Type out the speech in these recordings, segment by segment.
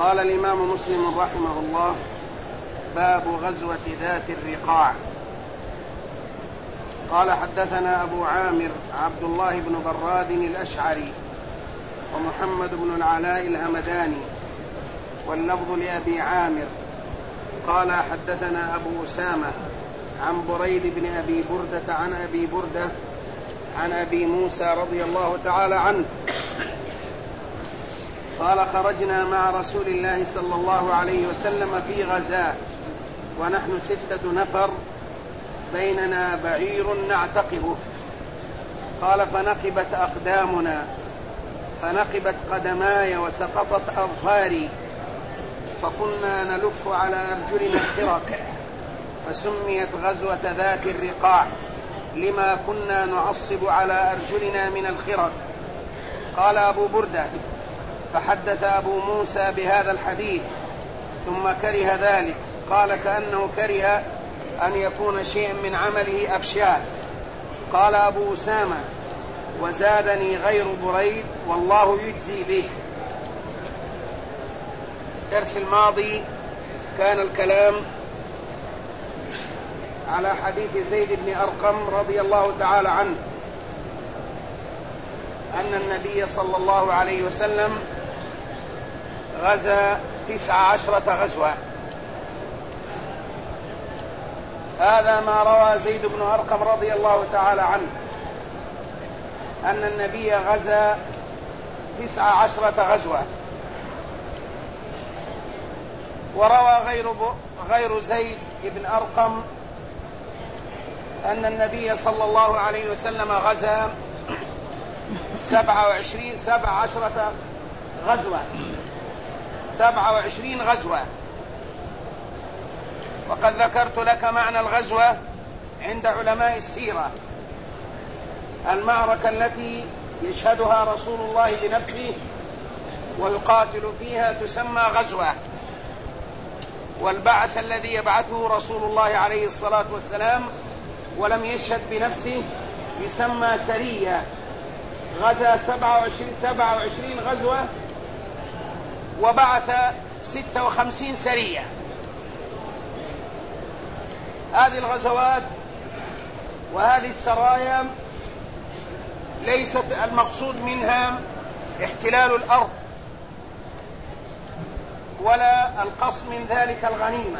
قال الإمام مسلم رحمه الله: باب غزوة ذات الرقاع. قال: حدثنا أبو عامر عبد الله بن براد الأشعري ومحمد بن العلاء الهمداني، واللفظ لأبي عامر. قال: حدثنا أبو أسامة عن بريد بن أبي بردة عن أبي بردة عن أبي موسى رضي الله تعالى عنه قال: خرجنا مع رسول الله صلى الله عليه وسلم في غزاة ونحن 6 نفر، بيننا بعير نعتقبه. قال: فنقبت أقدامنا، فنقبت قدماي وسقطت أظفاري، فكنا نلف على أرجلنا الخرق، فسميت غزوة ذات الرقاع لما كنا نعصب على أرجلنا من الخرق. قال أبو بردة: فحدث أبو موسى بهذا الحديث ثم كره ذلك. قال: كأنه كره أن يكون شيء من عمله أفشاه. قال أبو أسامة: وزادني غير بريد والله يجزي به. الدرس الماضي كان الكلام على حديث زيد بن أرقم رضي الله تعالى عنه أن النبي صلى الله عليه وسلم غزا 19 غزوة. هذا ما روى زيد بن أرقم رضي الله تعالى عنه أن النبي غزا 19 غزوة. وروى غير زيد بن أرقم أن النبي صلى الله عليه وسلم غزا 17 غزوة، 27 غزوة. وقد ذكرت لك معنى الغزوة عند علماء السيرة: المعركة التي يشهدها رسول الله بنفسه ويقاتل فيها تسمى غزوة، والبعث الذي يبعثه رسول الله عليه الصلاة والسلام ولم يشهد بنفسه يسمى سرية. غزا 27 غزوة وبعث 56 سرية. هذه الغزوات وهذه السرايا ليست المقصود منها احتلال الأرض، ولا القصد من ذلك الغنيمة،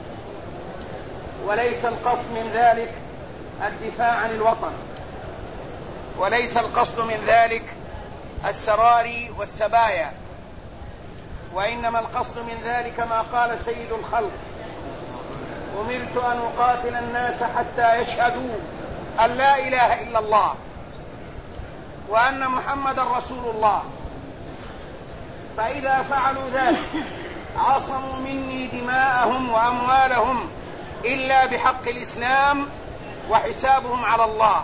وليس القصد من ذلك الدفاع عن الوطن، وليس القصد من ذلك السراري والسبايا، وإنما القصد من ذلك ما قال سيد الخلق: أمرت أن أقاتل الناس حتى يشهدوا أن لا إله إلا الله وأن محمدا رسول الله، فإذا فعلوا ذلك عصموا مني دماءهم وأموالهم إلا بحق الإسلام وحسابهم على الله.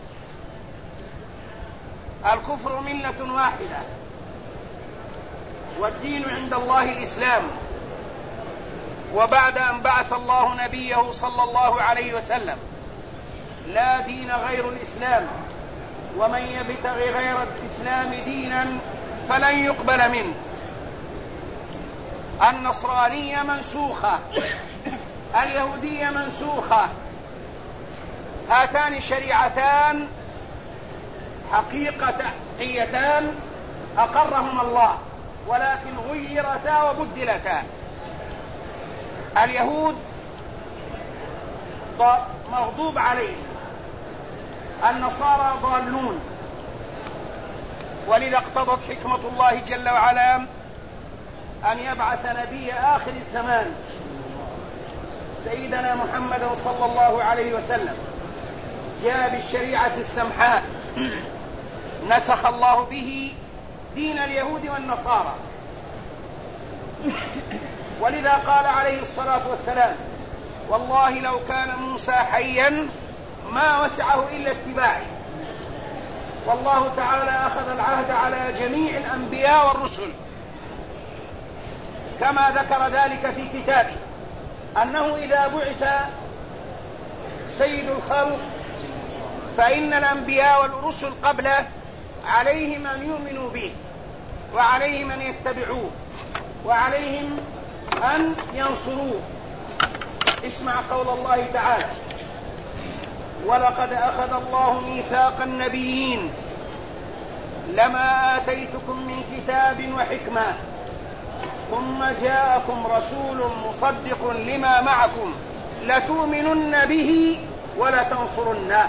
الكفر ملة واحدة والدين عند الله الإسلام. وبعد أن بعث الله نبيه صلى الله عليه وسلم لا دين غير الإسلام، ومن يبتغي غير الإسلام دينا فلن يقبل منه. النصرانية منسوخة، اليهودية منسوخة. هاتان شريعتان حقيقيتان أقرهما الله، ولكن غيرتا وبدلتا. اليهود مغضوب عليهم، النصارى ضالون. ولذا اقتضت حكمة الله جل وعلا أن يبعث نبي آخر الزمان سيدنا محمد صلى الله عليه وسلم، جاء بالشريعة السمحاء نسخ الله به دين اليهود والنصارى. ولذا قال عليه الصلاة والسلام: والله لو كان موسى حيا ما وسعه إلا اتباعي. والله تعالى أخذ العهد على جميع الأنبياء والرسل، كما ذكر ذلك في كتابه أنه إذا بعث سيد الخلق فإن الأنبياء والرسل قبله عليهم أن يؤمنوا به وعليهم أن يتبعوه. وعليهم أن ينصروه. اسمع قول الله تعالى: ولقد أخذ الله ميثاق النبيين لما آتيتكم من كتاب وحكمة ثم جاءكم رسول مصدق لما معكم لتؤمنن به ولتنصرنه.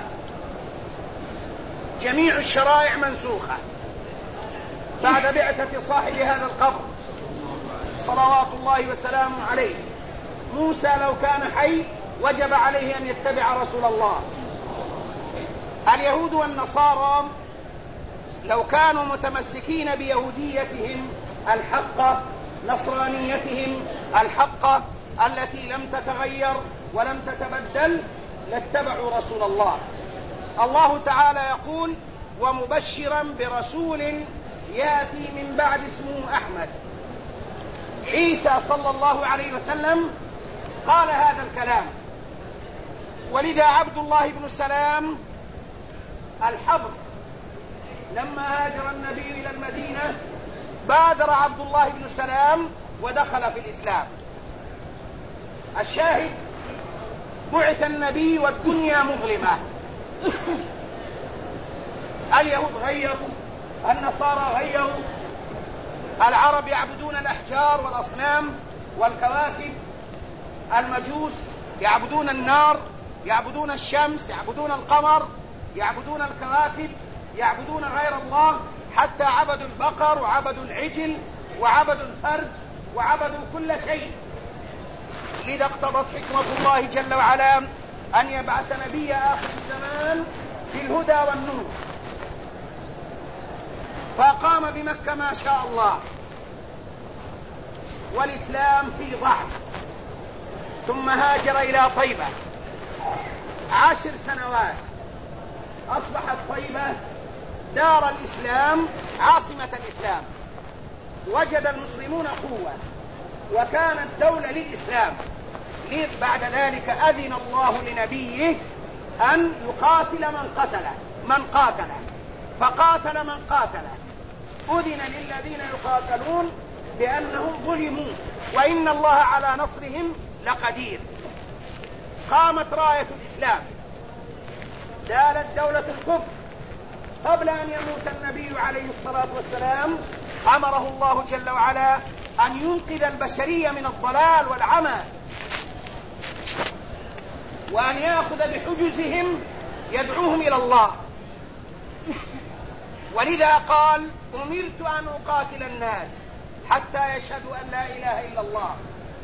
جميع الشرائع منسوخة بعد بعثة صاحب هذا القبر صلوات الله وسلامه عليه. موسى لو كان حي وجب عليه أن يتبع رسول الله. اليهود والنصارى لو كانوا متمسكين بيهوديتهم الحقة، نصرانيتهم الحقة التي لم تتغير ولم تتبدل، لاتبعوا رسول الله. الله تعالى يقول: ومبشرا برسول يأتي من بعد اسمه أحمد. عيسى صلى الله عليه وسلم قال هذا الكلام. ولذا عبد الله بن سلام الحبر لما هاجر النبي إلى المدينة بادر عبد الله بن سلام ودخل في الإسلام. الشاهد: بعث النبي والدنيا مظلمة. اليهود غيروا، النصارى غيروا، العرب يعبدون الأحجار والأصنام والكواكب، المجوس يعبدون النار، يعبدون الشمس، يعبدون القمر، يعبدون الكواكب، يعبدون غير الله، حتى عبدوا البقر وعبدوا العجل وعبدوا الفرج وعبدوا كل شيء. لذا اقتضت حكمة الله جل وعلا أن يبعث نبي آخر الزمان بالهدى والنور، فقام بمكة ما شاء الله والإسلام في ضعف، ثم هاجر إلى طيبة 10 سنوات، أصبحت طيبة دار الإسلام، عاصمة الإسلام. وجد المسلمون قوة وكانت دولة للإسلام. بعد ذلك أذن الله لنبيه أن يقاتل من قاتل فقاتل من قاتل. أذن للذين يقاتلون بأنهم ظلموا وإن الله على نصرهم لقدير. قامت راية الإسلام، دالت دولة الكفر. قبل أن يموت النبي عليه الصلاة والسلام أمره الله جل وعلا أن ينقذ البشرية من الضلال والعمى، وأن يأخذ بحجزهم يدعوهم إلى الله. ولذا قال: أمرت أن أقاتل الناس حتى يشهدوا أن لا إله إلا الله.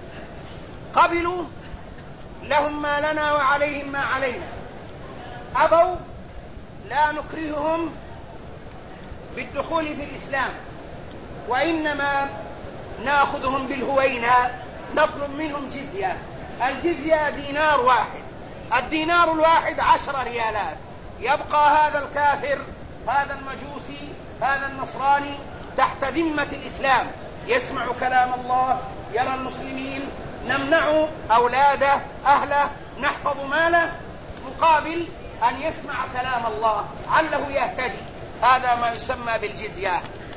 قبلوا، لهم ما لنا وعليهم ما علينا. أبوا، لا نكرههم بالدخول في الإسلام، وإنما نأخذهم بالهوينة، نطلب منهم جزية. الجزية دينار واحد، الدينار الواحد 10 ريالات. يبقى هذا الكافر، هذا المجوسي، هذا النصراني تحت ذمة الإسلام، يسمع كلام الله، يرى المسلمين، نمنع أولاده، أهله، نحفظ ماله، مقابل أن يسمع كلام الله عله يهتدي. هذا ما يسمى بالجزية،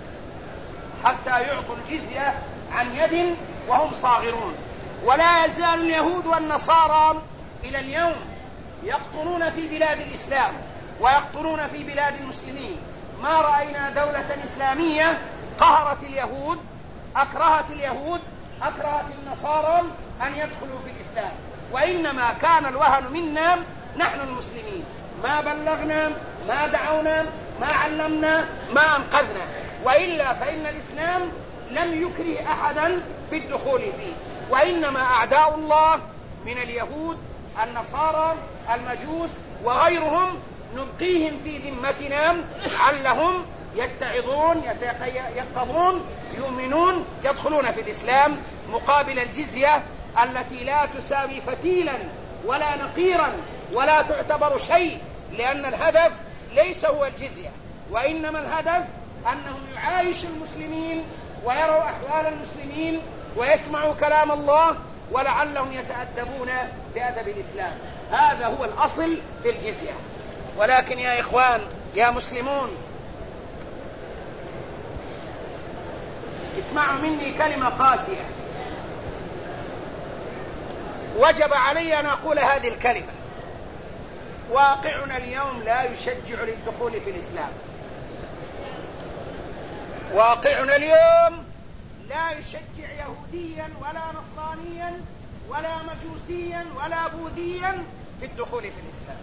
حتى يعطوا الجزية عن يد وهم صاغرون. ولا يزال اليهود والنصارى إلى اليوم يقطنون في بلاد الإسلام ويقطنون في بلاد المسلمين. ما رأينا دولة إسلامية قهرت اليهود، أكرهت اليهود، أكرهت النصارى أن يدخلوا في الإسلام، وإنما كان الوهن منا نحن المسلمين. ما بلغنا، ما دعونا، ما علمنا، ما أنقذنا. وإلا فإن الإسلام لم يكره أحدا في الدخول فيه، وإنما أعداء الله من اليهود، النصارى، المجوس وغيرهم نبقيهم في ذمتنا علهم يتعظون، يقظون، يؤمنون، يدخلون في الإسلام مقابل الجزية التي لا تساوي فتيلا ولا نقيرا ولا تعتبر شيء، لأن الهدف ليس هو الجزية، وإنما الهدف أنهم يعايشوا المسلمين ويروا أحوال المسلمين ويسمعوا كلام الله ولعلهم يتأدبون بأدب الإسلام. هذا هو الأصل في الجزية. ولكن يا إخوان، يا مسلمون، اسمعوا مني كلمة قاسية، وجب علي أن أقول هذه الكلمة. واقعنا اليوم لا يشجع للدخول في الإسلام. واقعنا اليوم لا يشجع يهوديا ولا نصرانيا ولا مجوسيا ولا بوذيا في الدخول في الإسلام،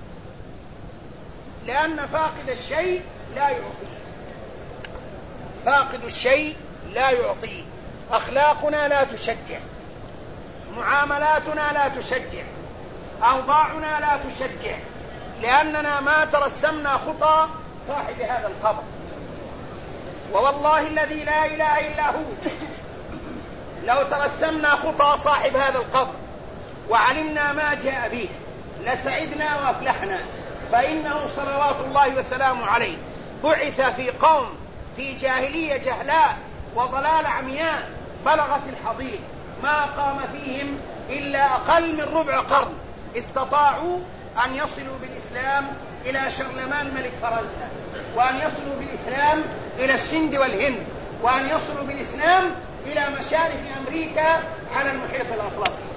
لأن فاقد الشيء لا يعطيه. فاقد الشيء لا يعطيه. أخلاقنا لا تشجع، معاملاتنا لا تشجع، أوضاعنا لا تشجع، لأننا ما ترسمنا خطى صاحب هذا القبر. ووالله الذي لا إله إلا هو لو ترسمنا خطى صاحب هذا القبر وعلمنا ما جاء به لسعدنا وافلحنا، فإنه صلوات الله وسلامه عليه بعث في قوم في جاهلية جهلاء وضلال عمياء بلغت الحضيض، ما قام فيهم إلا أقل من ربع قرن استطاعوا أن يصلوا بالإسلام إلى شرلمان ملك فرنسا، وأن يصلوا بالإسلام إلى السند والهند، وأن يصلوا بالإسلام إلى مشارف أمريكا على المحيط الأطلسي.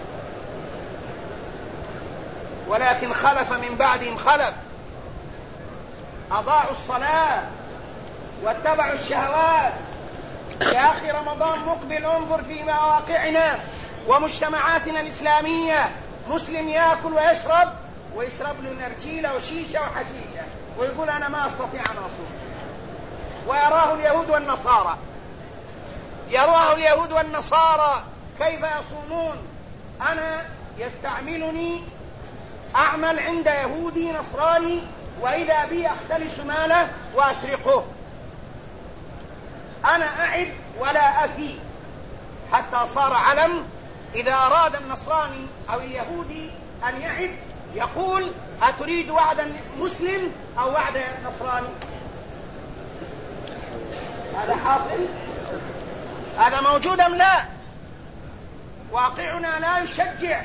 ولكن خلف من بعدهم خلف أضاعوا الصلاة واتبعوا الشهوات. يا أخي رمضان مقبل، انظر في مواقعنا ومجتمعاتنا الإسلامية، مسلم يأكل ويشرب له نرجيلة وشيشة وحشيشة ويقول أنا ما أستطيع أن أصوم. ويراه اليهود والنصارى، يراه اليهود والنصارى كيف يصومون. أنا يستعملني أعمل عند يهودي نصراني وإذا بي أختلس ماله وأسرقه. أنا أعد ولا أفي، حتى صار علم إذا أراد النصراني أو اليهودي أن يعد يقول أتريد وعدا مسلم أو وعد نصراني؟ هذا حاصل؟ هذا موجود أم لا؟ واقعنا لا يشجع،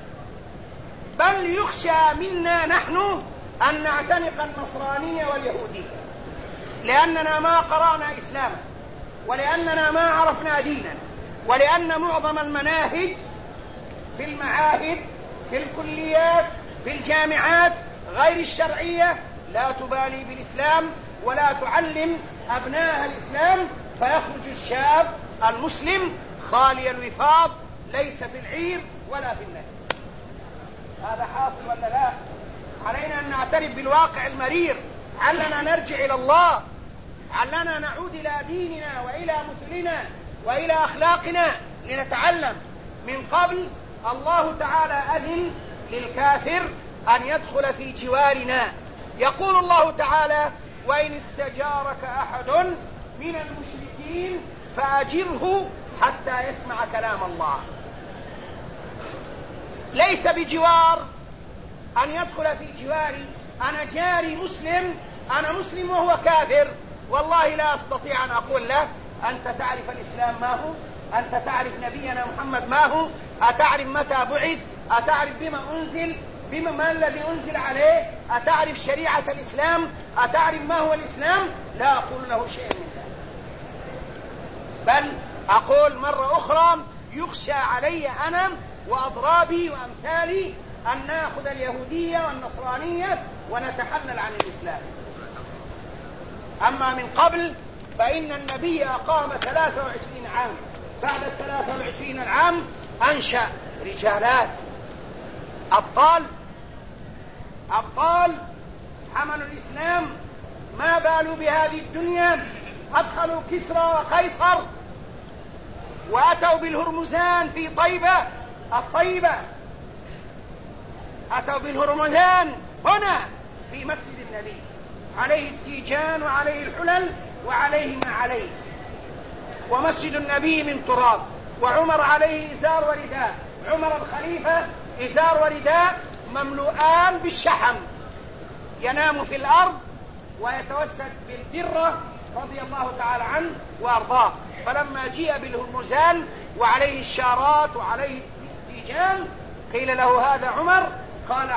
بل يخشى منا نحن أن نعتنق النصرانية واليهودية، لأننا ما قرأنا إسلاما، ولأننا ما عرفنا دينا، ولأن معظم المناهج في المعاهد في الكليات في الجامعات غير الشرعية لا تبالي بالإسلام ولا تعلم أبناء الإسلام، فيخرج الشاب المسلم خالي الوفاض ليس في العير ولا في النهي. هذا حاصل ولا لا؟ علينا أن نعترف بالواقع المرير، علنا نرجع إلى الله، علنا نعود إلى ديننا وإلى مثلنا وإلى أخلاقنا لنتعلم. من قبل الله تعالى أذن للكافر أن يدخل في جوارنا. يقول الله تعالى وإن استجارك أحد من المشركين فأجره حتى يسمع كلام الله. ليس بجوار أن يدخل في جواري، أنا جاري مسلم، أنا مسلم وهو كافر، والله لا أستطيع أن أقول له أنت تعرف الإسلام ما هو، أنت تعرف نبينا محمد ما هو، أتعرف متى بعث، أتعرف بما أنزل، ما الذي أنزل عليه، أتعرف شريعة الإسلام، أتعرف ما هو الإسلام؟ لا أقول له شيء من ذلك، بل أقول مرة أخرى يخشى علي أنا وأضرابي وأمثالي أن نأخذ اليهودية والنصرانية ونتحلل عن الإسلام. أما من قبل فإن النبي أقام 23 عام، بعد 23 العام أنشأ رجالات أبطال حملوا الإسلام، ما بالوا بهذه الدنيا، أدخلوا كسرى وقيصر وأتوا بالهرمزان في الطيبة، أتوا بالهرمزان هنا في مسجد النبي، عليه التيجان وعليه الحلل وعليه ما عليه، ومسجد النبي من تراب، وعمر عليه إزار ورداء، عمر الخليفة إزار ورداء مملوءان بالشحم، ينام في الأرض ويتوسد بالدرة رضي الله تعالى عنه وأرضاه. فلما جيء بالهرمزان وعليه الشارات وعليه التيجان قيل له هذا عمر، قال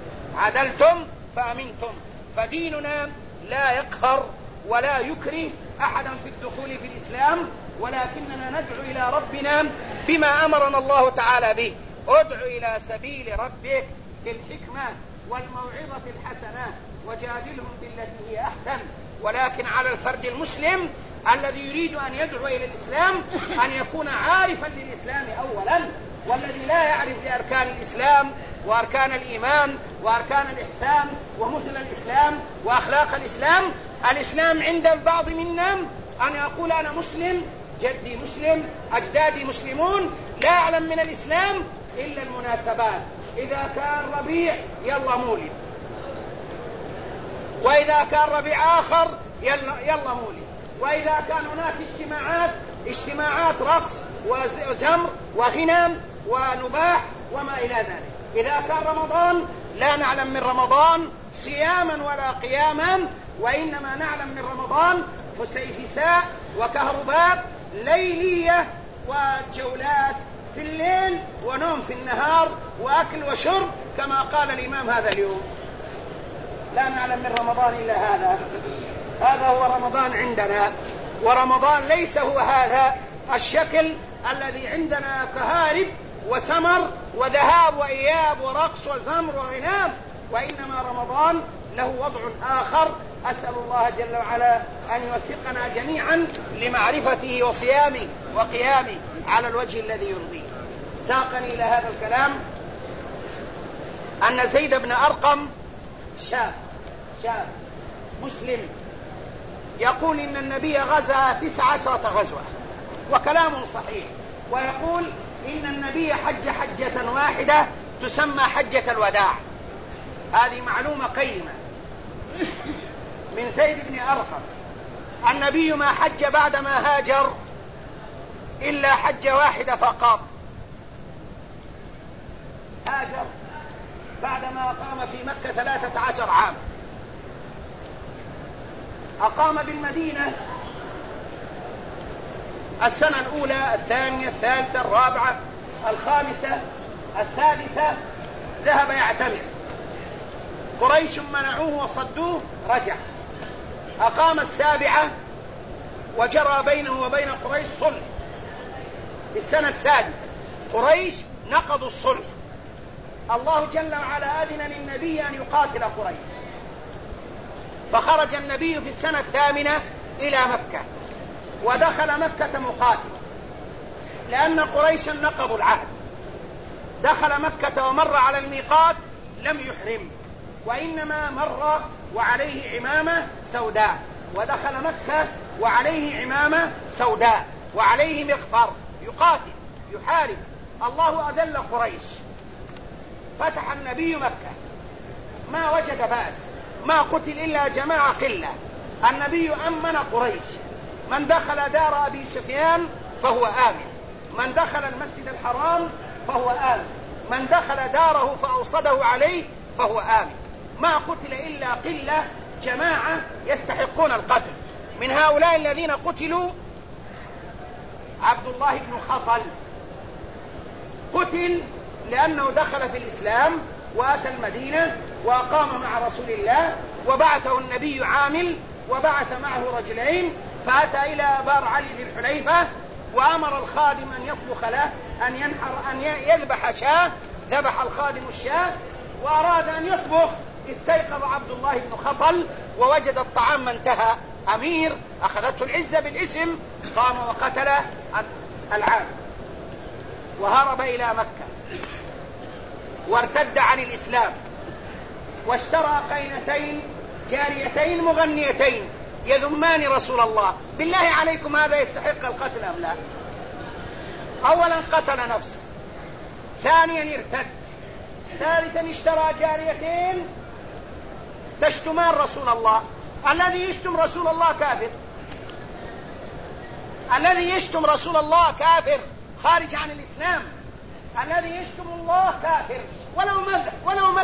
عدلتم فأمنتم. فديننا لا يقهر ولا يكره أحدا في الدخول في الإسلام، ولكننا ندعو إلى ربنا بما أمرنا الله تعالى به: ادع إلى سبيل ربك بالحكمة والموعظة الحسنة وجادلهم بالتي هي أحسن. ولكن على الفرد المسلم الذي يريد أن يدعو إلى الإسلام أن يكون عارفا للإسلام أولا، والذي لا يعرف بأركان الإسلام وأركان الإيمان وأركان الإحسان ومثل الإسلام وأخلاق الإسلام. الإسلام عند البعض منا أن يقول أنا مسلم، جدي مسلم، أجدادي مسلمون، لا أعلم من الإسلام إلا المناسبات. إذا كان ربيع يلا مولد، وإذا كان ربيع آخر يلا مولد، وإذا كان هناك اجتماعات رقص وزمر وغنم ونباح وما إلى ذلك. إذا كان رمضان لا نعلم من رمضان صياما ولا قياما، وإنما نعلم من رمضان فسيفساء وكهرباء ليلية وجولات في الليل ونوم في النهار وأكل وشرب كما قال الإمام هذا اليوم. لا نعلم من رمضان إلا هذا هو رمضان عندنا. ورمضان ليس هو هذا الشكل الذي عندنا كهارب وسمر وذهاب وإياب ورقص وزمر وغنام، وإنما رمضان له وضع آخر. أسأل الله جل وعلا أن يوفقنا جميعا لمعرفته وصيامه وقيامه على الوجه الذي يرضيه. ساقني إلى هذا الكلام أن زيد بن أرقم شاب مسلم يقول إن النبي غزا 19 غزوة، وكلام صحيح، ويقول إن النبي حجة واحدة تسمى حجة الوداع. هذه معلومة قيمة من زيد بن أرقم. النبي ما حج بعدما هاجر إلا حجة واحدة فقط. هاجر بعدما أقام في مكة 13 عام، أقام بالمدينة السنة الأولى، الثانية، الثالثة، الرابعة، الخامسة، السادسة، ذهب يعتمر. قريش منعوه وصدوه، رجع. أقام السابعة وجرى بينه وبين قريش صلح. في السنة السادسة قريش نقضوا الصلح. الله جل وعلا أذن للنبي أن يقاتل قريش، فخرج النبي في السنة الثامنة إلى مكة، ودخل مكة مقاتلا لأن قريشا نقضوا العهد. دخل مكة ومر على الميقات لم يحرم، وإنما مر وعليه عمامة سوداء، ودخل مكة وعليه عمامة سوداء وعليه مغفر، يقاتل يحارب. الله أذل قريش، فتح النبي مكة، ما وجد بأس، ما قتل إلا جماعة قلة. النبي أمن قريش، من دخل دار أبي سفيان فهو آمن، من دخل المسجد الحرام فهو آمن، من دخل داره فأوصده عليه فهو آمن. ما قتل إلا قلة، جماعة يستحقون القتل. من هؤلاء الذين قتلوا عبد الله بن خطل، قتل لأنه دخل في الإسلام وأتى المدينة وأقام مع رسول الله، وبعثه النبي عامل، وبعث معه رجلين، فأتى إلى بار علي ذي الحليفة وأمر الخادم أن يطبخ له، أن يذبح شاة. ذبح الخادم الشاة وأراد أن يطبخ، استيقظ عبد الله بن خطل ووجد الطعام ما انتهى. أمير أخذته العزة بالاسم، قام وقتل العام وهرب إلى مكة وارتد عن الإسلام، واشترى قينتين جاريتين مغنيتين يذمان رسول الله. بالله عليكم هذا يستحق القتل أم لا؟ أولا قتل نفس، ثانيا ارتد، ثالثا اشترى جاريتين تشتمان رسول الله. الذي يشتم رسول الله كافر، الذي يشتم رسول الله كافر خارج عن الإسلام، الذي يشتم الله كافر، ولو مزح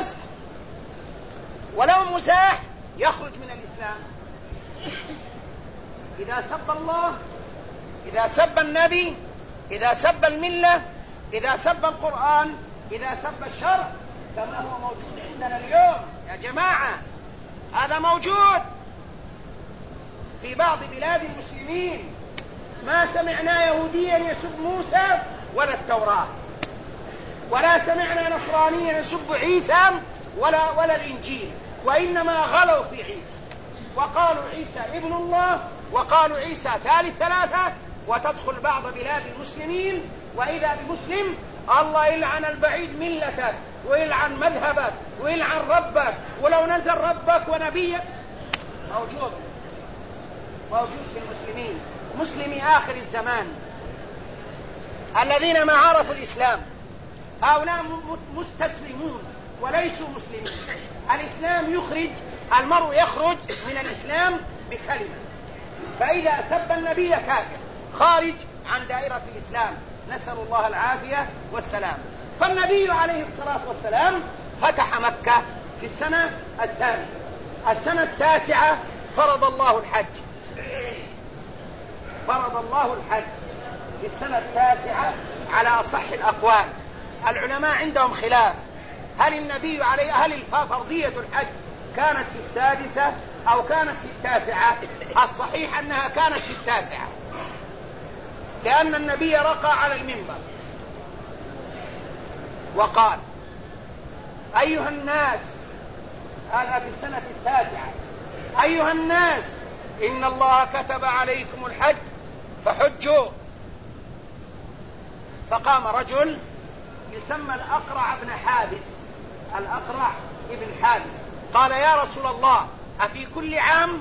ولو مزاح يخرج من الإسلام. إذا سب الله، إذا سب النبي، إذا سب الملة، إذا سب القرآن، إذا سب الشرع، كما هو موجود عندنا اليوم يا جماعة، هذا موجود. في بعض بلاد المسلمين ما سمعنا يهوديا يسب موسى ولا التوراة، ولا سمعنا نصرانيا يسب عيسى ولا الإنجيل، وإنما غلوا في عيسى وقالوا عيسى ابن الله، وقالوا عيسى ثالث ثلاثة. وتدخل بعض بلاد المسلمين وإذا بمسلم الله يلعن البعيد ملتك ويلعن مذهبك ويلعن ربك، ولو نزل ربك ونبيك. موجود في المسلمين، مسلمي آخر الزمان الذين ما عرفوا الإسلام، هؤلاء مستسلمون وليسوا مسلمين. الإسلام يخرج المرء، يخرج من الإسلام بكلمة، فإذا سب النبي كافر خارج عن دائرة الإسلام، نسأل الله العافية والسلام. فالنبي عليه الصلاة والسلام فتح مكة في السنة الثانية، السنة التاسعة فرض الله الحج في السنة التاسعة على أصح الأقوال. العلماء عندهم خلاف، هل فرضية الحج كانت في السادسة أو كانت في التاسعة؟ الصحيح أنها كانت في التاسعة، لأن النبي رقى على المنبر وقال: أيها الناس، هذا في السنة التاسعة، أيها الناس إن الله كتب عليكم الحج فحجوا. فقام رجل يسمى الأقرع بن حابس، قال: يا رسول الله، أفي كل عام؟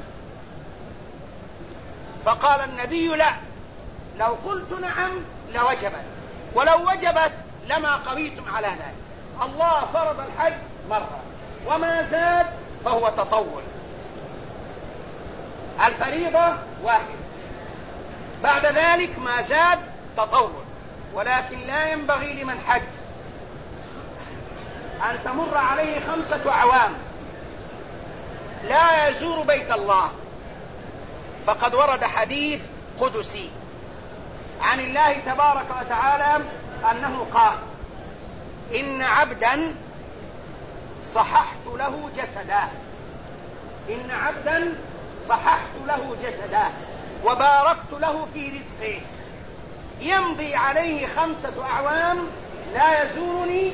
فقال النبي: لا، لو قلت نعم لوجبت، ولو وجبت لما قويتم على ذلك. الله فرض الحج مرة، وما زاد فهو تطوع. الفريضة واحد، بعد ذلك ما زاد تطوع. ولكن لا ينبغي لمن حج أن تمر عليه 5 أعوام لا يزور بيت الله. فقد ورد حديث قدسي عن الله تبارك وتعالى أنه قال: إن عبدا صححت له جسده وباركت له في رزقه، يمضي عليه 5 أعوام لا يزورني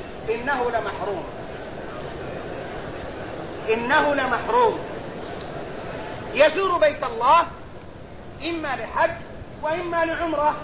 إنه لمحروم. يزور بيت الله إما لحج وإما لعمرة،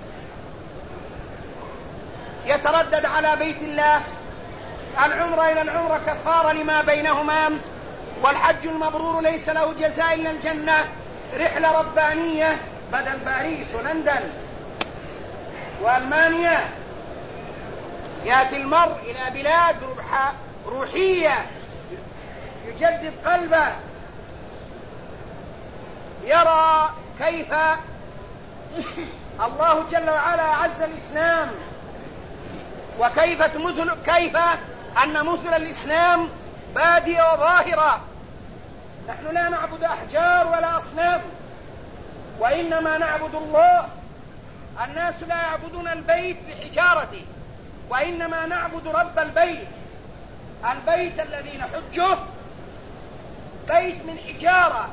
يتردد على بيت الله. العمرة إلى العمرة كفارة لما بينهما، والحج المبرور ليس له جزاء إلا الجنة. رحلة ربانية بدل باريس ولندن وألمانيا، يأتي المرء إلى بلاد روحية يجدد قلبه، يرى كيف الله جل وعلا أعز الإسلام، وكيف أن مثل الإسلام بادية وظاهرة. نحن لا نعبد أحجار ولا أصنام، وإنما نعبد الله. الناس لا يعبدون البيت بحجارته، وإنما نعبد رب البيت. البيت الذي نحجه بيت من حجارة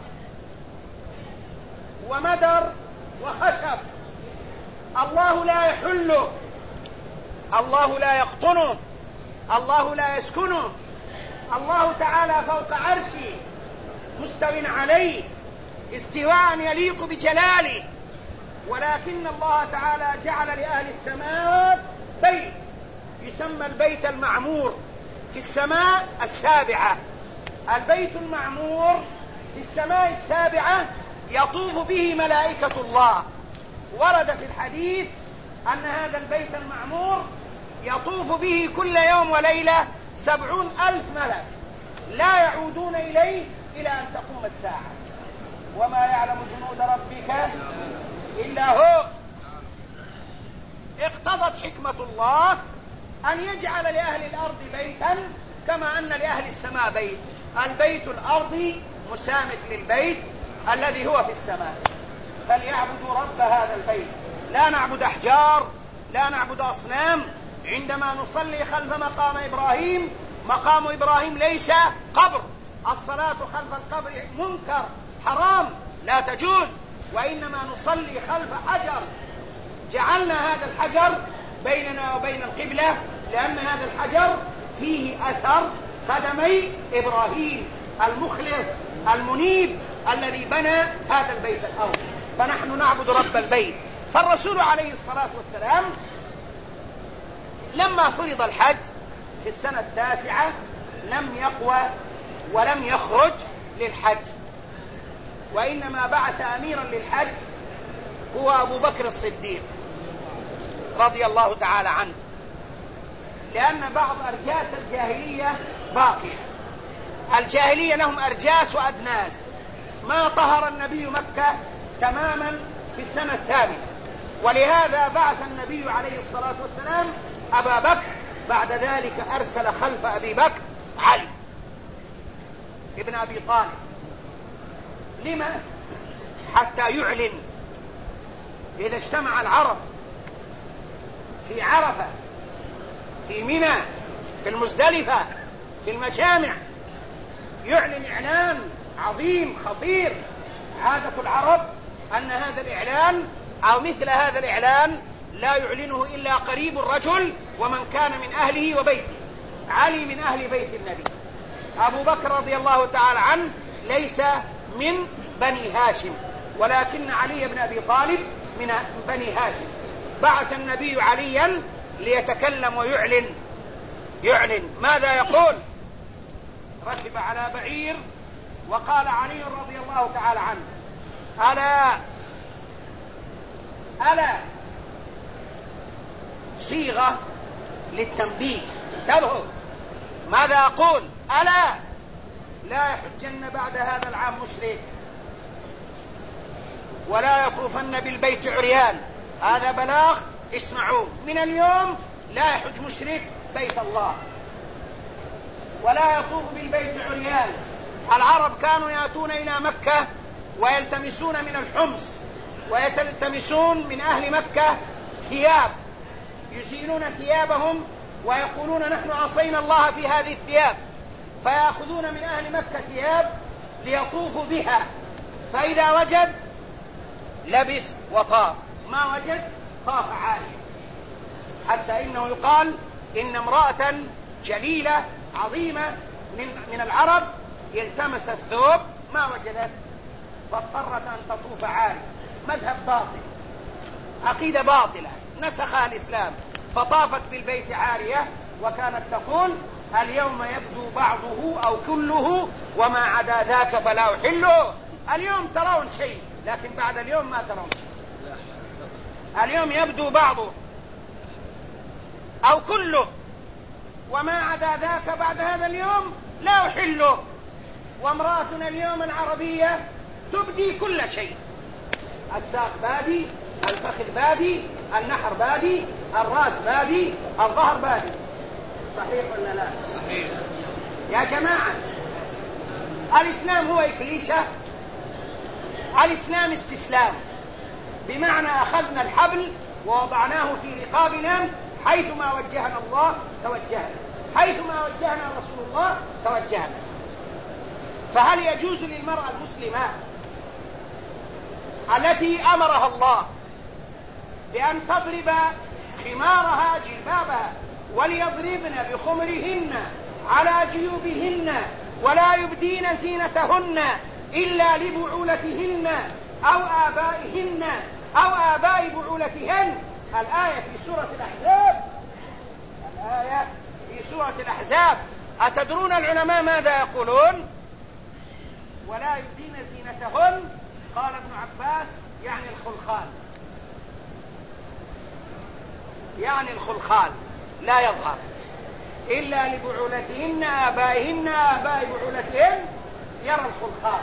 ومدر وخشب، الله لا يحله، الله لا يقطنه، الله لا يسكنه. الله تعالى فوق عرشه مستو عليه استواء يليق بجلاله، ولكن الله تعالى جعل لأهل السماوات بيت يسمى البيت المعمور في السماء السابعة. البيت المعمور في السماء السابعة يطوف به ملائكة الله. ورد في الحديث أن هذا البيت المعمور يطوف به كل يوم وليلة 70,000 ملك لا يعودون إليه إلى أن تقوم الساعة. وما يعلم جنود ربك إلا هو. اقتضت حكمة الله أن يجعل لأهل الأرض بيتا كما أن لأهل السماء بيت. البيت الأرضي مسامح للبيت الذي هو في السماء، فليعبدوا رب هذا البيت. لا نعبد أحجار، لا نعبد أصنام. عندما نصلي خلف مقام إبراهيم ليس قبر. الصلاة خلف القبر منكر حرام، لا تجوز، وإنما نصلي خلف حجر، جعلنا هذا الحجر بيننا وبين القبلة لأن هذا الحجر فيه أثر قدمي إبراهيم المخلص المنيب الذي بنى هذا البيت الأول، فنحن نعبد رب البيت. فالرسول عليه الصلاة والسلام لما فرض الحج في السنة 9 لم يقوى ولم يخرج للحج، وإنما بعث أميرا للحج هو أبو بكر الصديق رضي الله تعالى عنه، لأن بعض أرجاس الجاهلية باقية. الجاهلية لهم أرجاس وأدناس، ما طهر النبي مكة تماما في السنة 8، ولهذا بعث النبي عليه الصلاة والسلام أبا بكر، بعد ذلك أرسل خلف أبي بكر علي ابن أبي طالب. لما؟ حتى يعلن إذا اجتمع العرب في عرفة، في منى، في المزدلفة، في المجامع، يعلن إعلان عظيم خطير. عادة العرب أن هذا الإعلان أو مثل هذا الإعلان لا يعلنه إلا قريب الرجل ومن كان من أهله وبيته. علي من أهل بيت النبي، أبو بكر رضي الله تعالى عنه ليس من بني هاشم، ولكن علي بن أبي طالب من بني هاشم. بعث النبي عليا ليتكلم ويعلن ماذا يقول؟ ركب على بعير وقال علي رضي الله تعالى عنه: ألا صيغة للتنبيه، انتبهوا ماذا أقول؟ ألا لا يحجن بعد هذا العام مشرك ولا يطوفن بالبيت عريان. هذا بلاغ، اسمعوا، من اليوم لا يحج مشرك بيت الله ولا يطوف بالبيت عريان. العرب كانوا يأتون إلى مكة ويلتمسون من الحمص ويلتمسون من أهل مكة ثياب، يزيلون ثيابهم ويقولون نحن عصينا الله في هذه الثياب، فيأخذون من أهل مكة ثياب ليطوفوا بها، فإذا وجد لبس وطاف، ما وجد طاف عاليا، حتى إنه يقال إن امرأة جليلة عظيمة من العرب التمست الثوب ما وجدت فاضطرت أن تطوف عاليا. مذهب باطل، عقيدة باطلة نسخها الإسلام، فطافت بالبيت عارية وكانت تقول: اليوم يبدو بعضه أو كله وما عدا ذاك فلا أحله. اليوم ترون شيء لكن بعد اليوم ما ترون شيء. اليوم يبدو بعضه أو كله وما عدا ذاك بعد هذا اليوم لا أحله. وامرأتنا اليوم العربية تبدي كل شيء، الساق بادي، الفخذ بادي، النحر بادي، الرأس بادي، الظهر بادي. صحيح ولا لا؟ صحيح يا جماعة. الإسلام هو إكليشة، الإسلام استسلام، بمعنى أخذنا الحبل ووضعناه في رقابنا، حيثما وجهنا الله توجهنا، حيثما وجهنا رسول الله توجهنا. فهل يجوز للمرأة المسلمة التي أمرها الله بأن تضرب خمارها جلبابها وليضربن بخمرهن على جيوبهن ولا يبدين زينتهن إلا لبعولتهن أو آبائهن أو آباء بعولتهن؟ الآية في سورة الأحزاب، الآية في سورة الأحزاب. أتدرون العلماء ماذا يقولون؟ ولا يبدين زينتهن، قال ابن عباس يعني الخلخال، يعني الخلخال لا يظهر إلا لبعولتهن آبائهن آباء بعولتهن يرى الخلخال.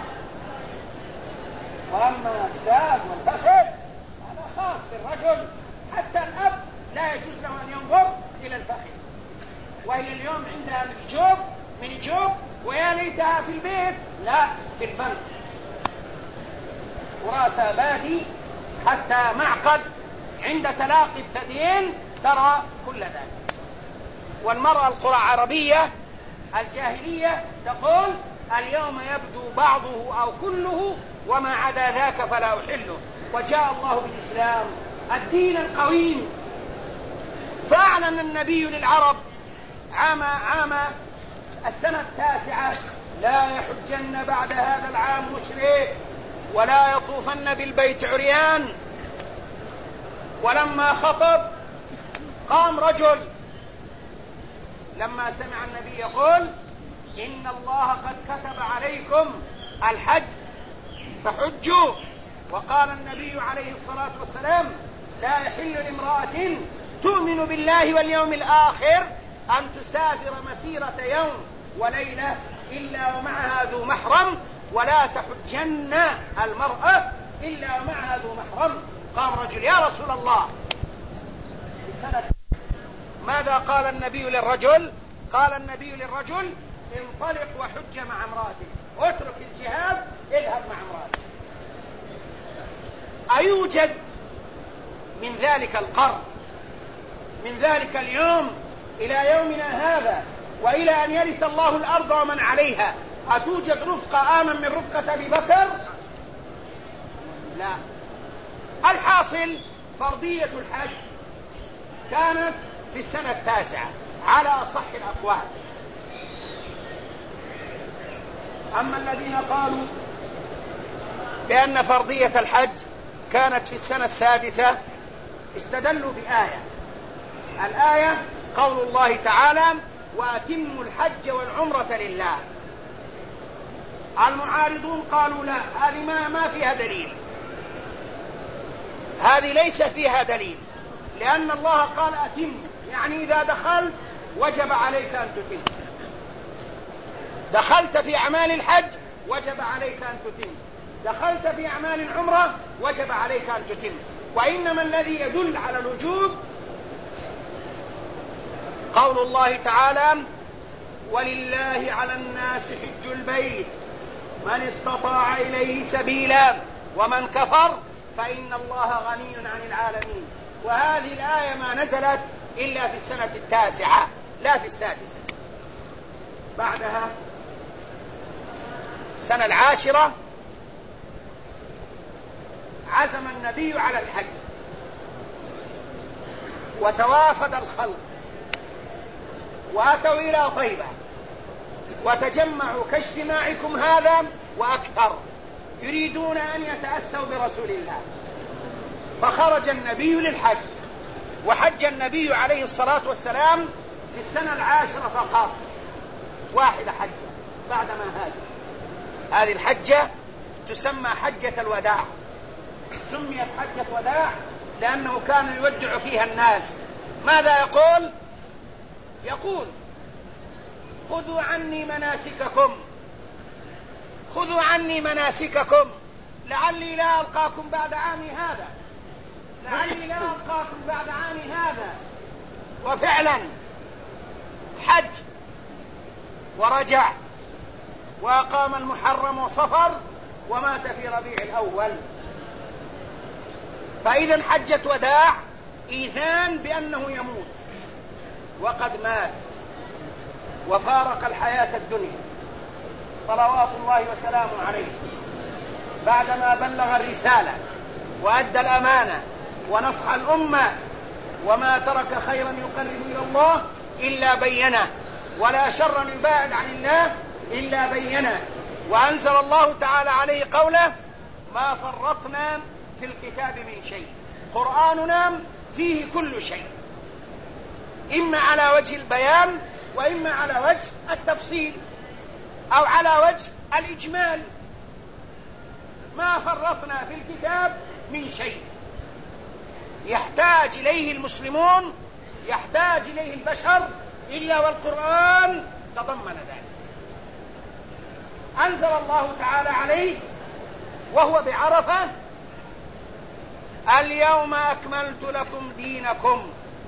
وأما الساق والفخذ هذا خاص بالرجل، حتى الأب لا يجوز له أن ينظر إلى الفخذ، وهي اليوم عندها من جوب ويا ليتها في البيت، لا في البنك، وراسها بادي حتى معقد عند تلاقي الثديين ترى كل ذلك. والمرأة العربية الجاهلية تقول: اليوم يبدو بعضه أو كله وما عدا ذاك فلا أحله. وجاء الله بالإسلام الدين القويم. فأعلن النبي للعرب عام السنة 9: لا يحجن بعد هذا العام مشرك ولا يطوفن بالبيت عريان. ولما خطب قام رجل لما سمع النبي يقول إن الله قد كتب عليكم الحج فحجوا. وقال النبي عليه الصلاة والسلام لا يحل لامرأة تؤمن بالله واليوم الآخر أن تسافر مسيرة يوم وليلة إلا ومعها ذو محرم، ولا تحجن المرأة إلا ومعها ذو محرم. قام رجل يا رسول الله ماذا قال النبي للرجل؟ قال النبي للرجل انطلق وحج مع امرأتك، اترك الجهاد اذهب مع امرأتك. أيوجد من ذلك القرن، من ذلك اليوم إلى يومنا هذا وإلى أن يرث الله الأرض ومن عليها، أتوجد رفقة آمن من رفقة أبي بكر؟ لا. الحاصل فرضية الحج كانت في السنة 9 على أصح الأقوال. أما الذين قالوا بأن فرضية الحج كانت في السنة 6 استدلوا بآية. الآية قول الله تعالى وأتموا الحج والعمرة لله. المعارضون قالوا لا، هذه ما فيها دليل، هذه ليس فيها دليل، لأن الله قال أتم، يعني إذا دخلت وجب عليك أن تتم. دخلت في أعمال الحج وجب عليك أن تتم، دخلت في أعمال العمرة وجب عليك أن تتم. وإنما الذي يدل على الوجوب قول الله تعالى ولله على الناس حج البيت من استطاع إليه سبيلا ومن كفر فإن الله غني عن العالمين. وهذه الآية ما نزلت إلا في السنة 9 لا في 6. بعدها السنة 10 عزم النبي على الحج وتوافد الخلق وأتوا إلى طيبة وتجمعوا كاجتماعكم هذا وأكثر، يريدون أن يتأسوا برسول الله. فخرج النبي للحج وحج النبي عليه الصلاة والسلام في السنة 10 فقط، واحدة حجة بعدما هاجر. هذه الحجة تسمى حجة الوداع، سميت حجة وداع لأنه كان يودع فيها الناس. ماذا يقول؟ يقول خذوا عني مناسككم، خذوا عني مناسككم لعلي لا ألقاكم بعد عامي هذا، لعلي لا ألقاكم بعد عامي هذا. وفعلا حج ورجع وأقام المحرم وصفر ومات في ربيع الأول. فإذا حجة وداع إيذان بأنه يموت، وقد مات وفارق الحياة الدنيا صلوات الله وسلامه عليه بعدما بلغ الرسالة وأدى الأمانة ونصح الأمة، وما ترك خيرا يقرب إلى الله إلا بينه، ولا شرا يباعد عن الله إلا بينه. وأنزل الله تعالى عليه قوله ما فرطنا في الكتاب من شيء، قرآننا فيه كل شيء، إما على وجه البيان وإما على وجه التفصيل أو على وجه الإجمال. ما فرطنا في الكتاب من شيء يحتاج إليه المسلمون، يحتاج إليه البشر، إلا والقرآن تضمن ذلك. أنزل الله تعالى عليه وهو بعرفة اليوم أكملت لكم دينكم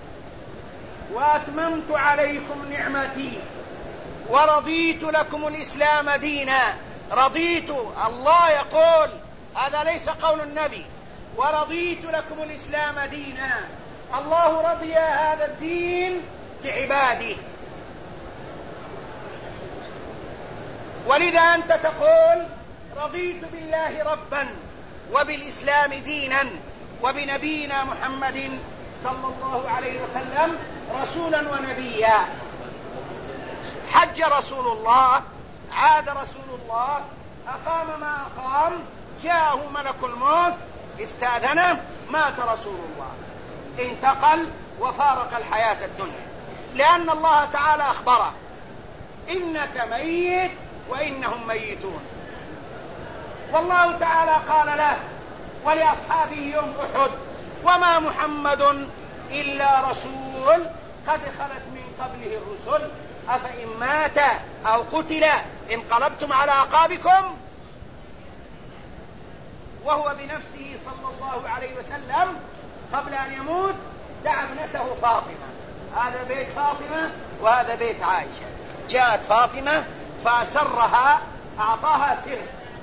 وأتممت عليكم نعمتي ورضيت لكم الإسلام دينا. رضيت، الله يقول، هذا ليس قول النبي. ورضيت لكم الإسلام دينا، الله رضي هذا الدين لعباده. ولذا أنت تقول رضيت بالله ربا وبالإسلام دينا وبنبينا محمد صلى الله عليه وسلم رسولا ونبيا. حج رسول الله، عاد رسول الله، أقام ما أقام، جاءه ملك الموت استأذنه، مات رسول الله، انتقل وفارق الحياة الدنيا، لأن الله تعالى أخبره: إنك ميت وإنهم ميتون. والله تعالى قال له ولأصحابه يوم أحد: وما محمد إلا رسول قد خلت من قبله الرسل أفإن مات أو قتل انقلبتم على أعقابكم. وهو بنفسه صلى الله عليه وسلم قبل أن يموت دعا ابنته فاطمة. هذا بيت فاطمة وهذا بيت عائشة. جاءت فاطمة فأسرها، أعطاها سر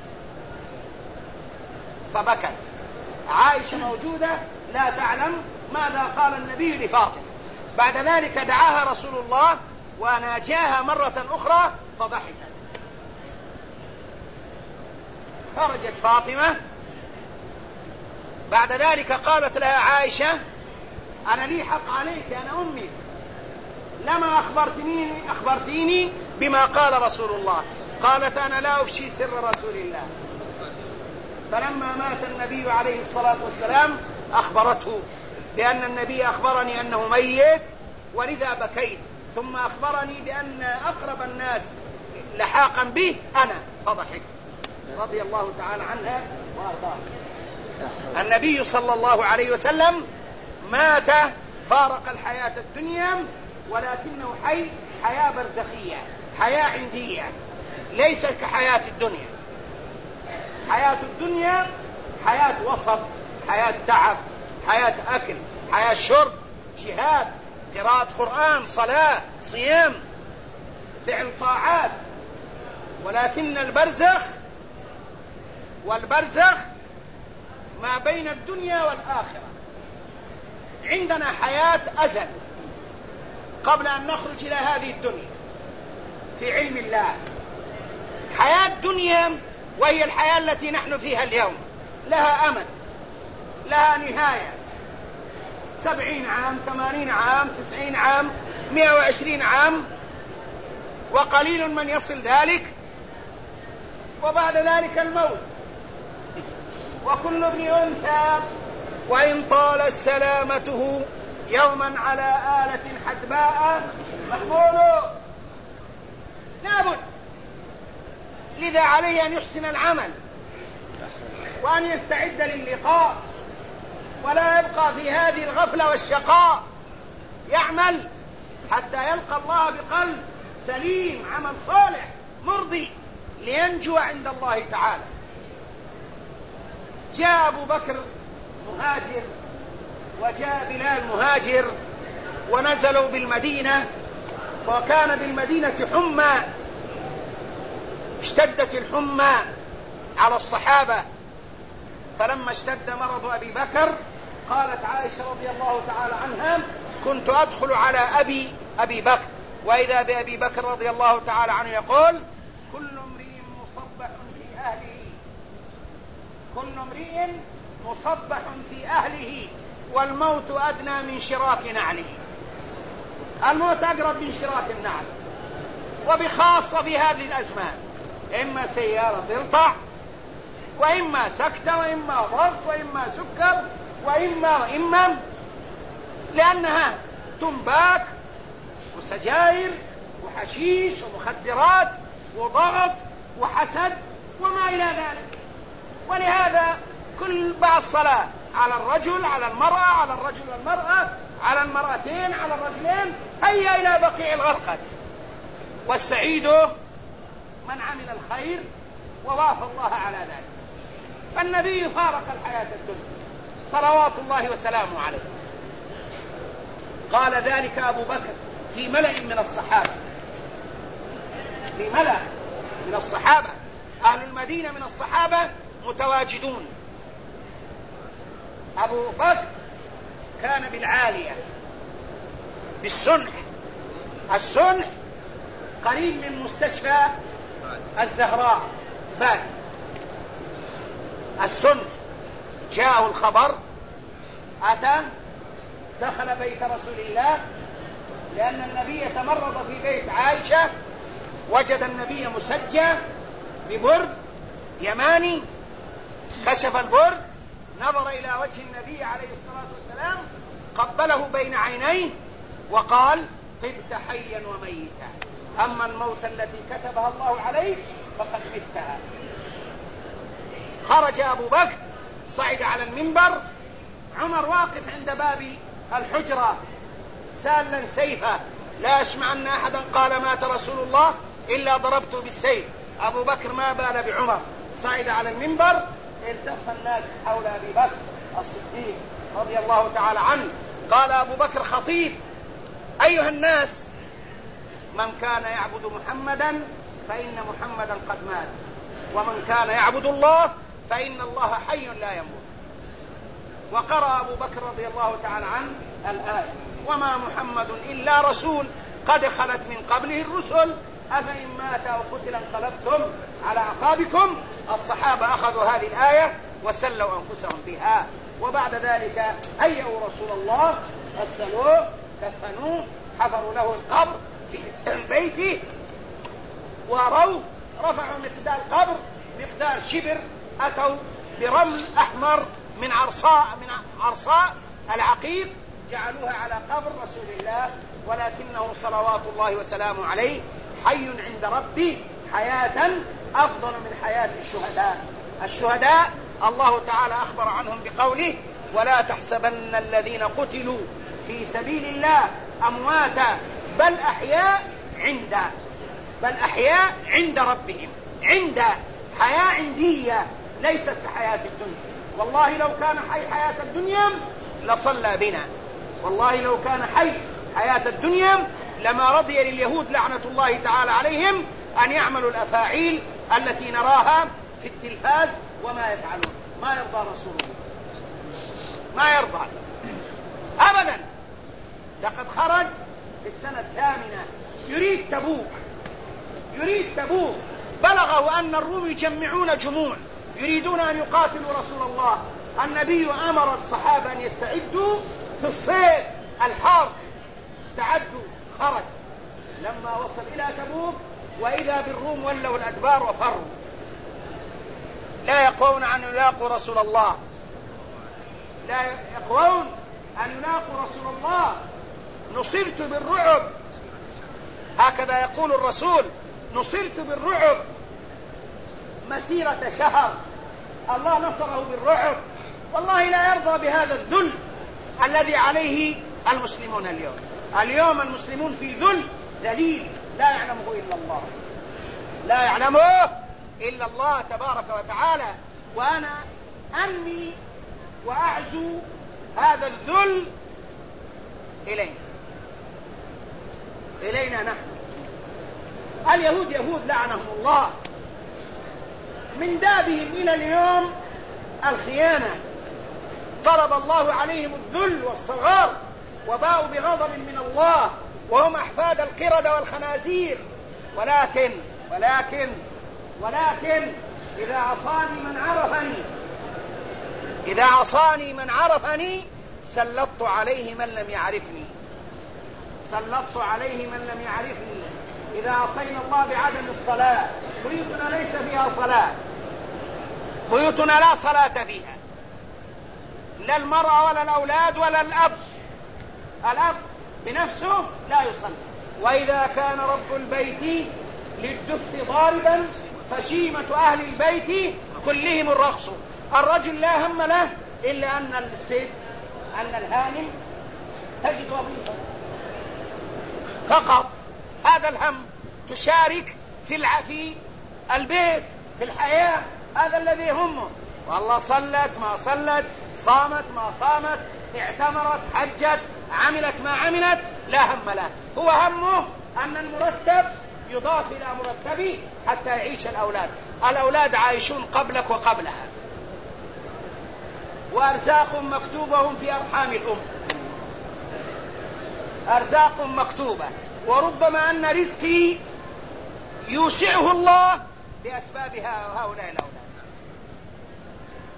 فبكت. عائشة موجودة لا تعلم ماذا قال النبي لفاطمة. بعد ذلك دعاها رسول الله وناجاها مرة أخرى فضحكت. خرجت فاطمة. بعد ذلك قالت لها عائشة: أنا لي حق عليك، أنا أمي، لما أخبرتيني بما قال رسول الله. قالت: أنا لا أفشي سر رسول الله. فلما مات النبي عليه الصلاة والسلام أخبرته بأن النبي أخبرني أنه ميت ولذا بكيت، ثم أخبرني بأن أقرب الناس لحاقا به أنا، فضحكت رضي الله تعالى عنها وأرضاها. النبي صلى الله عليه وسلم مات، فارق الحياة الدنيا، ولكنه حي حياة برزخية، حياة عندية، ليس كحياة الدنيا. حياة الدنيا حياة وسط، حياة تعب، حياة أكل، حياة شرب، جهاد، قراءة قرآن، صلاة، صيام، فعل طاعات. ولكن والبرزخ ما بين الدنيا والآخرة. عندنا حياة أزل قبل أن نخرج إلى هذه الدنيا في علم الله. حياة دنيا وهي الحياة التي نحن فيها اليوم، لها أمد، لها نهاية، 70 عام، 80 عام، 90 عام، 120 عام، وقليل من يصل ذلك، وبعد ذلك الموت. وكل ابن أنثى وإن طالت سلامته يوما على آلة حدباء محمول. لابد، لذا عليه أن يحسن العمل وأن يستعد للقاء، ولا يبقى في هذه الغفلة والشقاء، يعمل حتى يلقى الله بقلب سليم، عمل صالح مرضي لينجو عند الله تعالى. جاء أبو بكر مهاجر وجاء بلال مهاجر ونزلوا بالمدينة، وكان بالمدينة حمى، اشتدت الحمى على الصحابة. فلما اشتد مرض أبي بكر قالت عائشة رضي الله تعالى عنها: كنت أدخل على أبي بكر وإذا بأبي بكر رضي الله تعالى عنه يقول: كل امرئ مصبح في أهله، كل امرئ مصبح في أهله، والموت أدنى من شراك نعله. الموت أقرب من شراك النعل، وبخاصة في هذه الأزمان، إما سيارة تلطع، وإما سكتة، وإما ضغط، وإما سكر، وإما لأنها تنباك وسجاير وحشيش ومخدرات وضغط وحسد وما إلى ذلك. ولهذا كل بعض الصلاة على الرجل، على المرأة، على الرجل والمرأة، على المرأتين، على الرجلين، هيا إلى بقيع الغرقد. والسعيد من عمل الخير ووافى الله على ذلك. فالنبي فارق الحياة الدنيا صلوات الله وسلامه عليه. قال ذلك أبو بكر في ملأ من الصحابة، في ملأ من الصحابة، أهل المدينة من الصحابة متواجدون. أبو بكر كان بالعالية، بالسنح. السنح قريب من مستشفى الزهراء، السنة جاءه الخبر أتى دخل بيت رسول الله، لأن النبي تمرض في بيت عائشة، وجد النبي مسجى ببرد يماني، كشف البرد، نظر إلى وجه النبي عليه الصلاة والسلام، قبله بين عينيه وقال: طبت حيا وميتا، أما الموت التي كتبها الله عليك فقد متها. خرج أبو بكر، صعد على المنبر، عمر واقف عند باب الحجرة سالا سيفه، لا أسمع أن أحدا قال مات رسول الله إلا ضربته بالسيف. أبو بكر ما بال بعمر، صعد على المنبر، التف الناس حول أبي بكر الصديق رضي الله تعالى عنه. قال أبو بكر خطيب: أيها الناس، من كان يعبد محمدا فإن محمدا قد مات، ومن كان يعبد الله فإن الله حي لا يموت. وقرأ أبو بكر رضي الله تعالى عنه الآية: وما محمد إلا رسول قد خلت من قبله الرسل أفإن مات أو قتل انقلبتم على أعقابكم. الصحابة أخذوا هذه الآية وسلوا أنفسهم بها، وبعد ذلك هيئوا رسول الله، غسلوه، كفنوه، حفروا له القبر في بيته، وروا رفعوا مقدار القبر مقدار شبر، أتوا برمل أحمر من عرصاء العقيق، جعلوها على قبر رسول الله، ولكنه صلوات الله وسلامه عليه حي عند ربي حياة أفضل من حياة الشهداء. الشهداء الله تعالى أخبر عنهم بقوله: ولا تحسبن الذين قتلوا في سبيل الله أمواتا بل أحياء عند ربهم. عند حياة عندية، ليست كحياة الدنيا. والله لو كان حي حياة الدنيا لصلى بنا، والله لو كان حي حياة الدنيا لما رضي لليهود لعنة الله تعالى عليهم أن يعملوا الأفاعيل التي نراها في التلفاز وما يفعلون. ما يرضى رسول الله، ما يرضى أبدا. لقد خرج في السنة 8 يريد تبوك، بلغه أن الروم يجمعون جموع يريدون أن يقاتلوا رسول الله. النبي أمر الصحابة أن يستعدوا في الصيف الحار، استعدوا، خرج. لما وصل إلى تبوك وإذا بالروم ولوا الأدبار وفروا، لا يقوون أن يلاقوا رسول الله، لا يقوون أن يلاقوا رسول الله. نصرت بالرعب، هكذا يقول الرسول: نصرت بالرعب مسيرة شهر. الله نصره بالرعب. والله لا يرضى بهذا الذل الذي عليه المسلمون اليوم المسلمون في ذليل لا يعلمه إلا الله، لا يعلمه إلا الله تبارك وتعالى. وأنا أني وأعزو هذا الذل إلينا نحن. اليهود يهود لعنهم الله، من دابهم إلى اليوم الخيانة. ضرب الله عليهم الذل والصغار، وباءوا بغضب من الله، وهم أحفاد القردة والخنازير. ولكن إذا عصاني من عرفني سلطت عليه من لم يعرفني. إذا عصينا الله بعدم الصلاة، بيوتنا ليس فيها صلاة، بيوتنا لا صلاة فيها، لا المرأة ولا الأولاد ولا الأب بنفسه لا يصلي. وإذا كان رب البيت للدف ضاربا فشيمة أهل البيت كلهم الرقص. الرجل لا هم له إلا أن الهانم تجد وظيفة فقط، هذا الهم. تشارك في البيت، في الحياة، هذا الذي يهمه. والله صلت ما صلت، صامت ما صامت، اعتمرت، حجت، عملت ما عملت، لا هم له. هو همه أن المرتب يضاف إلى مرتبه حتى يعيش الأولاد عايشون قبلك وقبلها، وأرزاق مكتوبة في أرحام الأم، أرزاق مكتوبة. وربما أن رزقي يوسعه الله بأسباب هؤلاء الأولاد.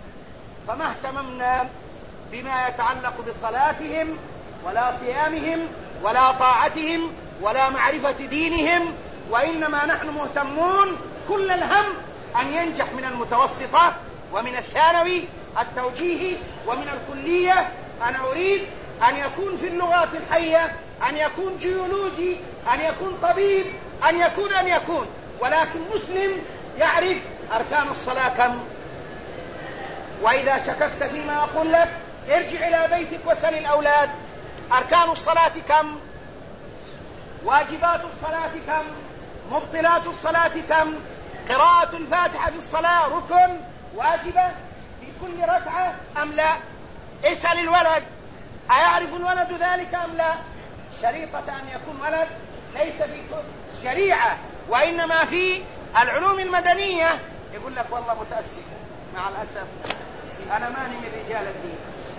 فما اهتممنا بما يتعلق بصلاتهم ولا صيامهم ولا طاعتهم ولا معرفة دينهم، وإنما نحن مهتمون كل الهم أن ينجح من المتوسطة ومن الثانوي التوجيهي ومن الكلية. أنا أريد أن يكون في اللغات الحية، أن يكون جيولوجي، أن يكون طبيب، أن يكون، ولكن مسلم يعرف أركان الصلاة كم. وإذا شككت فيما أقول لك ارجع إلى بيتك وسل الأولاد أركان الصلاة كم، واجبات الصلاة كم، مبطلات الصلاة كم، قراءة الفاتحة في الصلاة ركن واجبة في كل ركعة أم لا. اسأل الولد أيعرف الولد ذلك أم لا. شريطة أن يكون ولد ليس في شريعة وإنما في العلوم المدنية يقول لك والله متأسف مع الأسف أنا ماني من رجال الدين.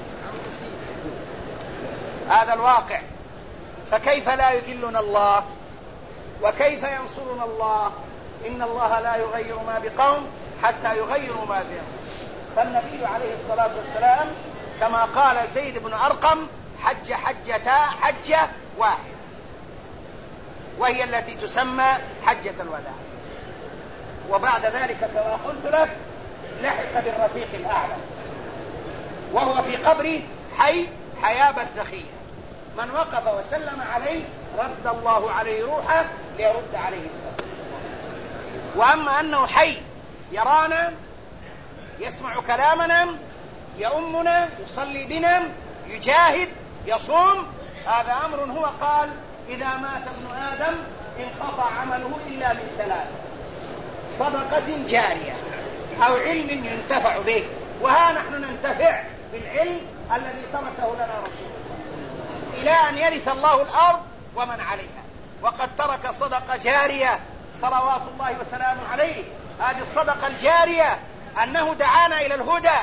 هذا الواقع. فكيف لا يذلنا الله وكيف ينصرنا الله؟ إن الله لا يغير ما بقوم حتى يغيروا ما بهم. فالنبي عليه الصلاة والسلام كما قال زيد بن أرقم حجة واحدة، وهي التي تسمى حجة الوداع. وبعد ذلك كما قلت لك لحق بالرفيق الأعلى وهو في قبره حياة برزخية. من وقف وسلم عليه رد الله عليه روحه ليرد عليه السلام. وأما أنه حي يرانا يسمع كلامنا يؤمنا يصلي بنا يجاهد يصوم، هذا أمر هو قال إذا مات ابن آدم انقطع عمله إلا من ثلاث: صدقة جارية أو علم ينتفع به. وها نحن ننتفع بالعلم الذي تركه لنا رسول الله إلى أن يرث الله الأرض ومن عليها. وقد ترك صدقة جارية صلوات الله وسلامه عليه. هذه الصدقة الجارية أنه دعانا إلى الهدى،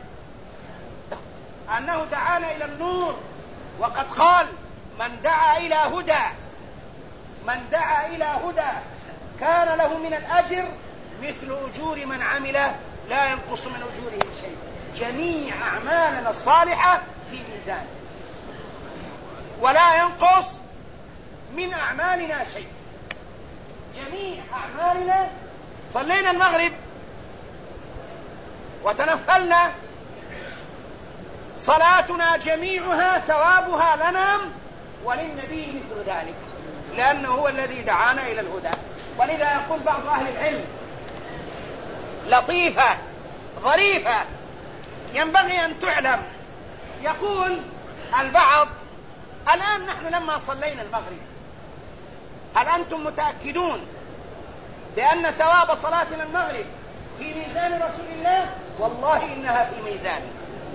أنه دعانا إلى النور. وقد قال من دعا إلى هدى كان له من الأجر مثل أجور من عمله لا ينقص من أجورهم شيء. جميع أعمالنا الصالحة في ميزان ولا ينقص من أعمالنا شيء. جميع أعمالنا، صلينا المغرب وتنفلنا، صلاتنا جميعها ثوابها لنا وللنبي مثل ذلك، لأنه هو الذي دعانا إلى الهدى. ولذا يقول بعض أهل العلم لطيفة ظريفة ينبغي أن تعلم. يقول البعض الآن نحن لما صلينا المغرب هل أنتم متأكدون بأن ثواب صلاتنا المغرب في ميزان رسول الله؟ والله إنها في ميزان،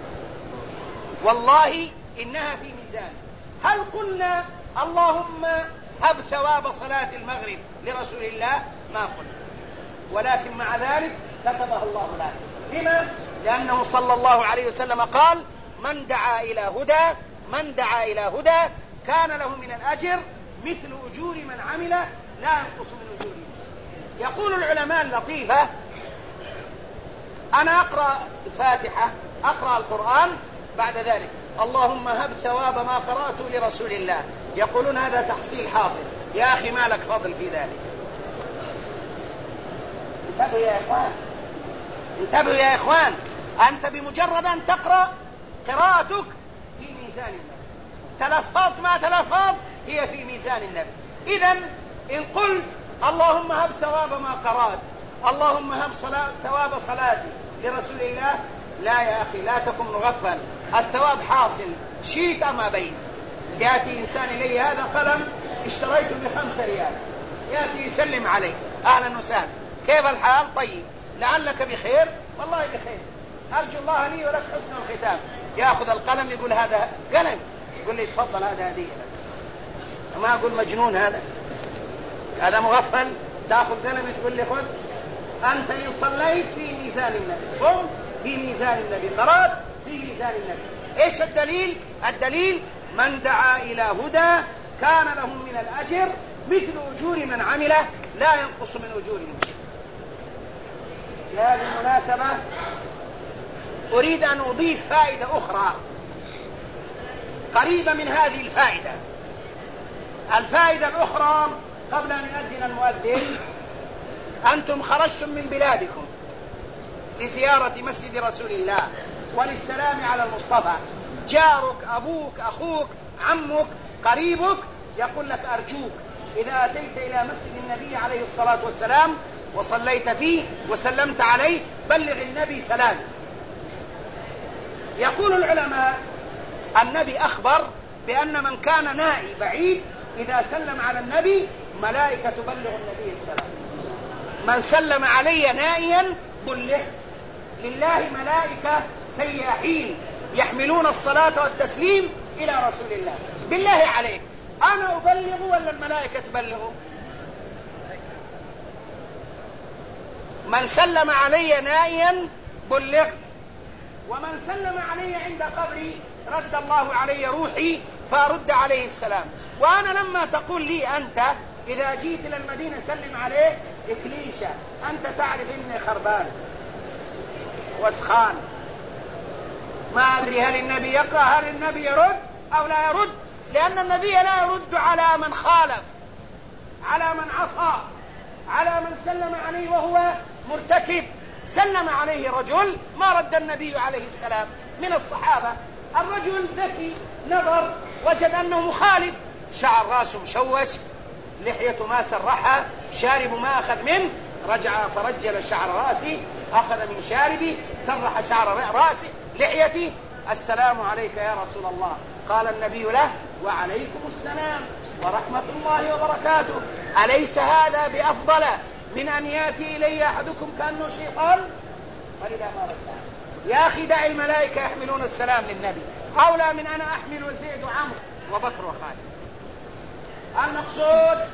والله إنها في ميزان. هل قلنا اللهم هب ثواب صلاة المغرب لرسول الله؟ ما قلنا، ولكن مع ذلك كتبها الله لنا. لما؟ لأنه صلى الله عليه وسلم قال من دعا إلى هدى كان له من الأجر مثل أجور من عمل لا ينقص من أجوره. يقول العلماء اللطيفة أنا أقرأ الفاتحة أقرأ القرآن بعد ذلك اللهم هب ثواب ما قرأته لرسول الله، يقولون هذا تحصيل حاصل. يا أخي ما لك فضل في ذلك. انتبهوا يا إخوان، أنت بمجرد أن تقرأ قراءتك في ميزان النبي، تلفظت ما تلفظ هي في ميزان النبي. إذن إن قلت اللهم هب ثواب ما قرأت، اللهم هب ثواب صلاتي لرسول الله، لا يا أخي لا تكن مغفل، الثواب حاصل شيت أما بيت. يأتي إنسان إلي هذا قلم اشتريته ب5 ريال، يأتي يسلم عليه أهلا وسهلا كيف الحال؟ طيب لعلك بخير؟ والله بخير، أرجو الله لي ولك حسن الختام. يأخذ القلم يقول هذا قلم، يقول لي تفضل هذا هدية لك. ما أقول مجنون هذا مغفل، تأخذ قلم تقول لي خذ. أنت إن صليت في ميزان النبي، صم في ميزان النبي، قرأت في ميزان النبي. إيش الدليل؟ الدليل من دعا إلى هدى كان له من الأجر مثل أجور من عمله لا ينقص من أجورهم شيء. بهذه المناسبة أريد أن أضيف فائدة أخرى قريبة من هذه الفائدة. الفائدة الأخرى قبل أن يؤذن المؤذن: أنتم خرجتم من بلادكم لزيارة مسجد رسول الله وللسلام على المصطفى. جارك، أبوك، أخوك، عمك، قريبك يقول لك: أرجوك إذا أتيت إلى مسجد النبي عليه الصلاة والسلام وصليت فيه وسلمت عليه بلغ النبي سلام. يقول العلماء: النبي أخبر بأن من كان نائي بعيد إذا سلم على النبي ملائكة تبلغ النبي السلام. من سلم علي نائيا بلغ. لله ملائكة سياحين يحملون الصلاة والتسليم إلى رسول الله. بالله عليك، أنا أبلغ ولا الملائكة تبلغ؟ من سلم علي نائيا بلغت، ومن سلم علي عند قبري رد الله علي روحي فأرد عليه السلام. وأنا لما تقول لي أنت إذا جيت إلى المدينة سلم عليه إكليشة، أنت تعرف إني خربان وسخان، ما أدري هل النبي يقرأ، هل النبي يرد أو لا يرد، لأن النبي لا يرد على من خالف، على من عصى، على من سلم عليه وهو مرتكب. سلم عليه رجل ما رد النبي عليه السلام من الصحابة. الرجل ذكي نظر وجد أنه مخالف، شعر راسه مشوش، لحيته ما سرحها، شارب ما أخذ منه، رجع فرجل شعر راسي، أخذ من شاربي، سرح شعر راسي لحيتي: السلام عليك يا رسول الله. قال النبي له: وعليكم السلام ورحمة الله وبركاته. أليس هذا بأفضل من أن يأتي إلي أحدكم كأنه شيطان؟ فلذا ما رد. يا أخي دع الملائكة يحملون السلام للنبي، أولى من أنا أحمل زيد وعمرو وبكر وخالد. المقصود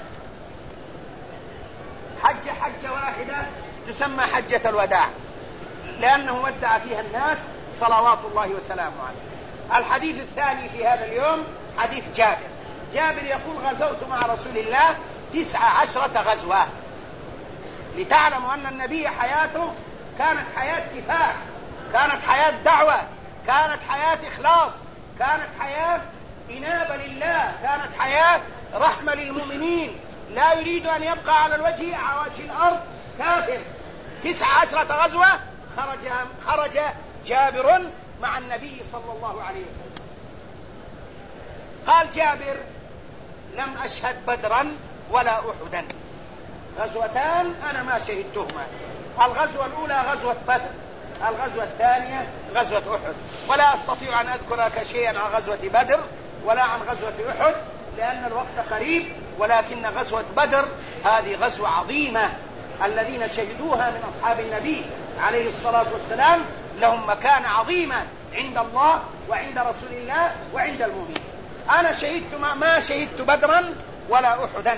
حجة واحدة تسمى حجة الوداع، لأنه ودع فيها الناس صلوات الله وسلامه عليه. الحديث الثاني في هذا اليوم حديث جابر. جابر يقول: غزوت مع رسول الله 19 غزوة. لتعلموا أن النبي حياته كانت حياة كفاح، كانت حياة دعوة، كانت حياة إخلاص، كانت حياة إنابة لله، كانت حياة رحمة للمؤمنين. لا يريد أن يبقى على الوجه الأرض كافر. 19 غزوة خرج جابر مع النبي صلى الله عليه وسلم. قال جابر: لم أشهد بدرا ولا أحدا. غزوتان أنا ما شهدتهما، الغزوة الأولى غزوة بدر، الغزوة الثانية غزوة أحد. ولا أستطيع أن أذكر لك شيئا عن غزوة بدر ولا عن غزوة أحد لأن الوقت قريب، ولكن غزوة بدر هذه غزوة عظيمة. الذين شهدوها من أصحاب النبي عليه الصلاة والسلام لهم مكانة عظيمة عند الله وعند رسول الله وعند المؤمنين. أنا شهدت ما شهدت بدرا ولا أحدا.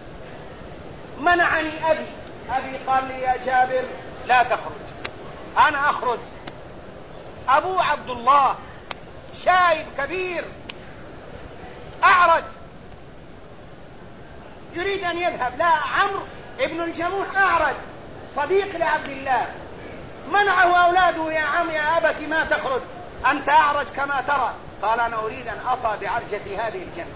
منعني أبي قال لي: يا جابر لا تخرج. أنا أخرج. أبو عبد الله شايب كبير أعرج يريد أن يذهب. لا، عمرو ابن الجموح أعرج صديق لعبد الله، منعه أولاده: يا عم يا أبت ما تخرج، أنت أعرج كما ترى. قال: أنا أريد أن أطأ بعرجة هذه الجنة.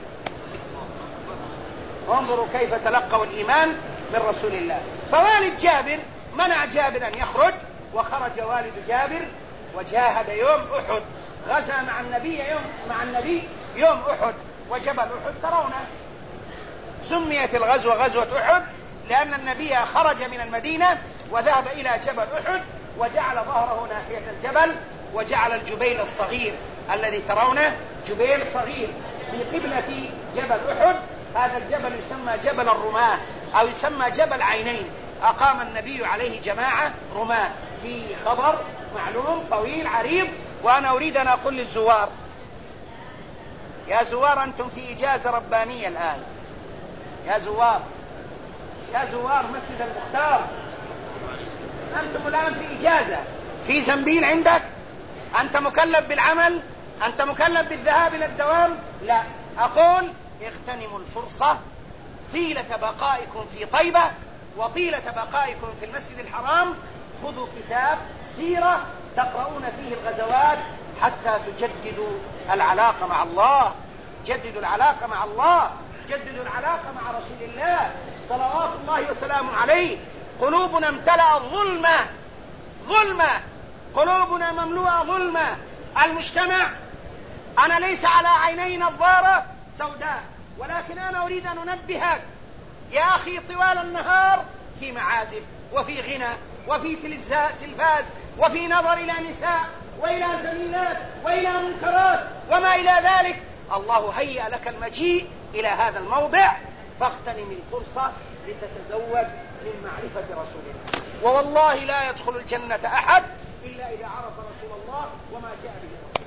انظروا كيف تلقوا الإيمان من رسول الله. فوالد جابر منع جابر أن يخرج، وخرج والد جابر وجاهد يوم أحد. غزا مع النبي يوم أحد، وجبل أحد ترونه. سميت الغزوة غزوة أحد لأن النبي خرج من المدينة وذهب إلى جبل أحد، وجعل ظهره ناحية الجبل، وجعل الجبيل الصغير الذي ترونه جبيل صغير في قبلة جبل أحد. هذا الجبل يسمى جبل الرماة أو يسمى جبل عينين. أقام النبي عليه جماعة رماة، في خبر معلوم طويل عريض. وأنا أريد أن أقول للزوار: يا زوار أنتم في إجازة ربانية الآن. يا زوار مسجد المختار، أنتم الآن في إجازة، في زنبيل عندك، أنت مكلف بالعمل، أنت مكلف بالذهاب إلى الدوام. لا، أقول اغتنموا الفرصة طيلة بقائكم في طيبة وطيلة بقائكم في المسجد الحرام. خذوا كتاب سيرة تقرؤون فيه الغزوات حتى تجددوا العلاقة مع الله، جددوا العلاقة مع الله، جددوا العلاقة مع رسول الله صلوات الله وسلامه عليه. قلوبنا امتلأت ظلمة، قلوبنا مملوءة ظلمة. المجتمع، أنا ليس على عيني نظارة سوداء، ولكن أنا أريد أن أنبهك يا أخي، طوال النهار في معازف وفي غنى وفي تلفاز وفي نظر إلى نساء وإلى زميلات وإلى منكرات وما إلى ذلك. الله هيأ لك المجيء إلى هذا الموضع، فاغتنم الفرصة لتتزود من معرفة رسول الله. ووالله لا يدخل الجنة أحد إلا إذا عرف رسول الله وما جاء به.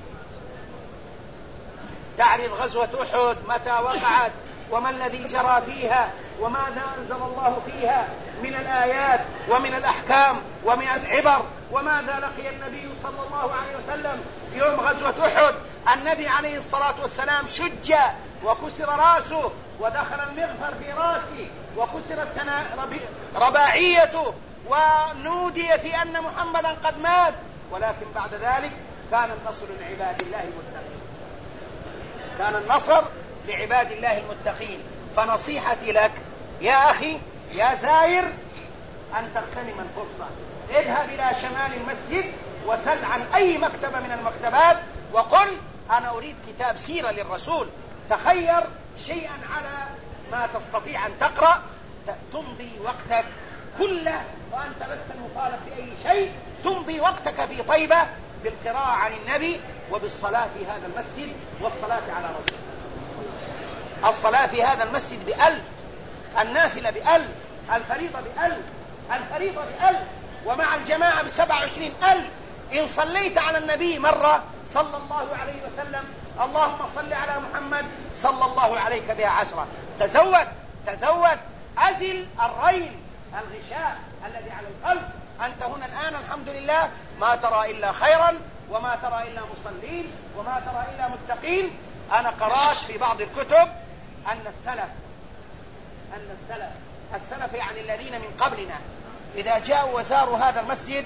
تعرف غزوة أحد متى وقعت، وما الذي جرى فيها، وماذا أنزل الله فيها من الآيات ومن الأحكام ومن العبر، وماذا لقي النبي صلى الله عليه وسلم يوم غزوة أحد. النبي عليه الصلاة والسلام شج وكسر راسه، ودخل المغفر في راسه، وكسرت رباعيته، ونودي في أن محمدا قد مات. ولكن بعد ذلك كان النصر لعباد الله المتقين، كان النصر لعباد الله المتقين. فنصيحتي لك يا أخي يا زائر أن تغتنم الفرصة، اذهب إلى شمال المسجد وسل عن أي مكتبة من المكتبات وقل أنا أريد كتاب سيرة للرسول. تخير شيئا على ما تستطيع أن تقرأ، تمضي وقتك كله وأنت لست مطالب بأي شيء، تمضي وقتك في طيبة بالقراءة عن النبي وبالصلاة في هذا المسجد والصلاة على رسول الله. الصلاة في هذا المسجد ب1000، النافلة ب1000، الفريضة ب1000، الفريضة ب1000، ومع الجماعة ب27,000. إن صليت على النبي مرة صلى الله عليه وسلم اللهم صل على محمد صلى الله عليك بها 10. تزود، أزل الريل الغشاء الذي على القلب. أنت هنا الآن الحمد لله ما ترى إلا خيرا، وما ترى إلا مصلين، وما ترى إلا متقين. أنا قرأت في بعض الكتب أن السلف يعني الذين من قبلنا إذا جاءوا وزاروا هذا المسجد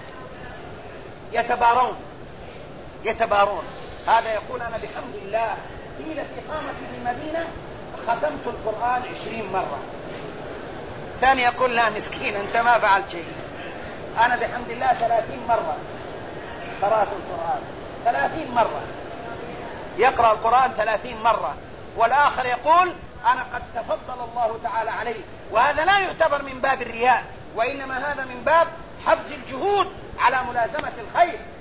يتبارون. هذا يقول أنا بحمد الله طيلة إقامتي بالمدينة ختمت القرآن 20 مرة. ثاني يقول لا مسكين أنت ما فعلت شيء، أنا بحمد الله 30 مرة قرأت القرآن، 30 مرة يقرأ القرآن 30 مرة. والآخر يقول أنا قد تفضل الله تعالى عليه. وهذا لا يعتبر من باب الرياء، وإنما هذا من باب حفز الجهود على ملازمة الخير.